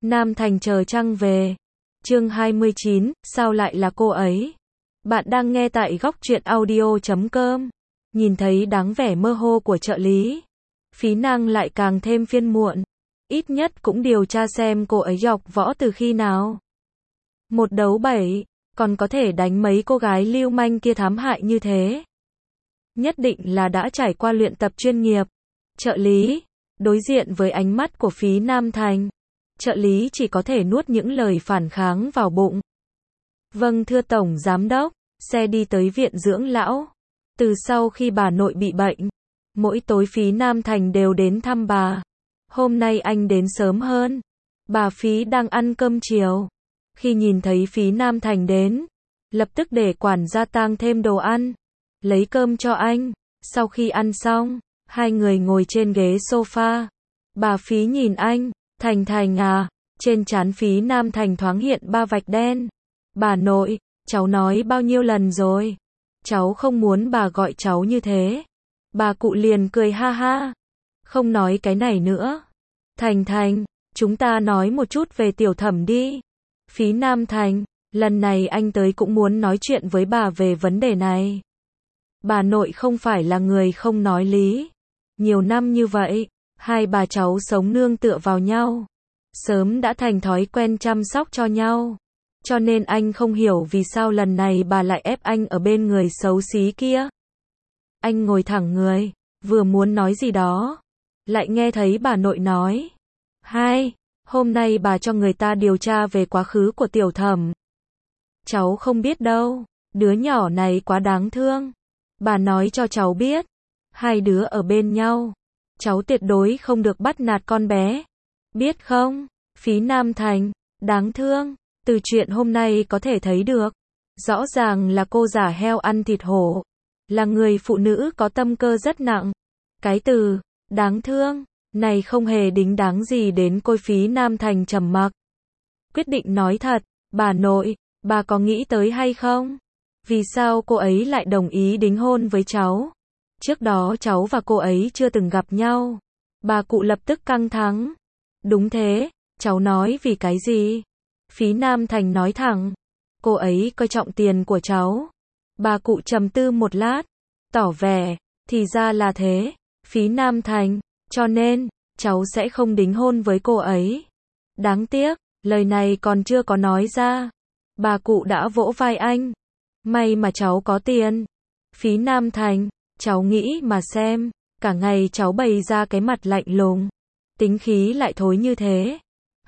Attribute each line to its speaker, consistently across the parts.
Speaker 1: Nam Thành chờ trăng về. Chương 29, sao lại là cô ấy? Bạn đang nghe tại góc truyện audio.com. Nhìn thấy dáng vẻ mơ hồ của trợ lý, Phí Nang lại càng thêm phiền muộn. Ít nhất cũng điều tra xem cô ấy học võ từ khi nào. 1-7, còn có thể đánh mấy cô gái lưu manh kia thám hại như thế. Nhất định là đã trải qua luyện tập chuyên nghiệp. Trợ lý, đối diện với ánh mắt của Phí Nam Thành, trợ lý chỉ có thể nuốt những lời phản kháng vào bụng. Vâng thưa Tổng Giám đốc, xe đi tới viện dưỡng lão. Từ sau khi bà nội bị bệnh, mỗi tối Phí Nam Thành đều đến thăm bà. Hôm nay anh đến sớm hơn. Bà Phí đang ăn cơm chiều. Khi nhìn thấy Phí Nam Thành đến, lập tức để quản gia tang thêm đồ ăn, lấy cơm cho anh. Sau khi ăn xong, hai người ngồi trên ghế sofa. Bà Phí nhìn anh, Thành à, trên trán Phí Nam Thành thoáng hiện 3 vạch đen. Bà nội, cháu nói bao nhiêu lần rồi, cháu không muốn bà gọi cháu như thế. Bà cụ liền cười ha ha, không nói cái này nữa. Thành, chúng ta nói một chút về Tiểu Thẩm đi. Phí Nam Thành, lần này anh tới cũng muốn nói chuyện với bà về vấn đề này. Bà nội không phải là người không nói lý. Nhiều năm như vậy, hai bà cháu sống nương tựa vào nhau, sớm đã thành thói quen chăm sóc cho nhau. Cho nên anh không hiểu vì sao lần này bà lại ép anh ở bên người xấu xí kia. Anh ngồi thẳng người, vừa muốn nói gì đó, lại nghe thấy bà nội nói: hôm nay bà cho người ta điều tra về quá khứ của Tiểu Thẩm. Cháu không biết đâu, đứa nhỏ này quá đáng thương. Bà nói cho cháu biết, hai đứa ở bên nhau, cháu tuyệt đối không được bắt nạt con bé. Biết không? Phí Nam Thành, đáng thương, từ chuyện hôm nay có thể thấy được, rõ ràng là cô giả heo ăn thịt hổ, là người phụ nữ có tâm cơ rất nặng. Cái từ đáng thương này không hề đính đáng gì đến cô. Phí Nam Thành trầm mặc, quyết định nói thật. Bà nội, bà có nghĩ tới hay không? Vì sao cô ấy lại đồng ý đính hôn với cháu? Trước đó cháu và cô ấy chưa từng gặp nhau. Bà cụ lập tức căng thẳng. Đúng thế, cháu nói vì cái gì? Phí Nam Thành nói thẳng, cô ấy coi trọng tiền của cháu. Bà cụ trầm tư một lát, tỏ vẻ, thì ra là thế. Phí Nam Thành, cho nên, cháu sẽ không đính hôn với cô ấy. Đáng tiếc, lời này còn chưa có nói ra, bà cụ đã vỗ vai anh. May mà cháu có tiền. Phí Nam Thành, cháu nghĩ mà xem, cả ngày cháu bày ra cái mặt lạnh lùng, tính khí lại thối như thế.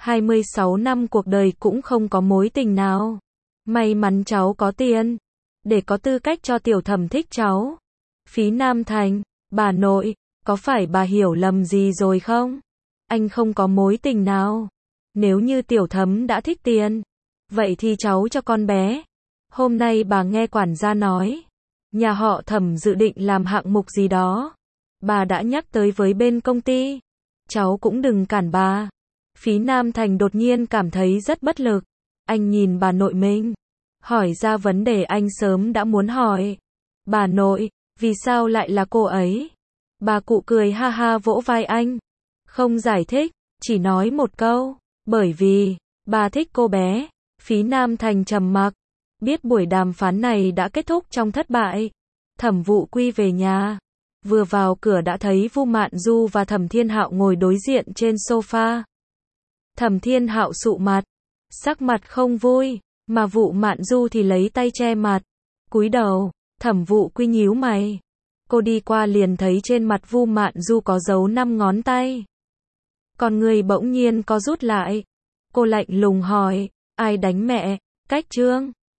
Speaker 1: 26 năm cuộc đời cũng không có mối tình nào. May mắn cháu có tiền, để có tư cách cho Tiểu Thẩm thích cháu. Phí Nam Thành, bà nội, có phải bà hiểu lầm gì rồi không? Anh không có mối tình nào. Nếu như Tiểu Thẩm đã thích tiền, vậy thì cháu cho con bé. Hôm nay bà nghe quản gia nói, nhà họ Thẩm dự định làm hạng mục gì đó. Bà đã nhắc tới với bên công ty. Cháu cũng đừng cản bà. Phí Nam Thành đột nhiên cảm thấy rất bất lực. Anh nhìn bà nội mình, hỏi ra vấn đề anh sớm đã muốn hỏi. Bà nội, vì sao lại là cô ấy? Bà cụ cười ha ha vỗ vai anh. Không giải thích, chỉ nói một câu, bởi vì bà thích cô bé. Phí Nam Thành trầm mặc, biết buổi đàm phán này đã kết thúc trong thất bại. Thẩm Vụ Quy về nhà, vừa vào cửa đã thấy Vu Mạn Du và Thẩm Thiên Hạo ngồi đối diện trên sofa. Thẩm Thiên Hạo sụ mặt, sắc mặt không vui, mà Vu Mạn Du thì lấy tay che mặt, cúi đầu. Thẩm Vụ Quy nhíu mày, cô đi qua liền thấy trên mặt Vu Mạn Du có dấu 5 ngón tay. Còn người bỗng nhiên co rút lại, cô lạnh lùng hỏi, ai đánh mẹ? Cách Trương,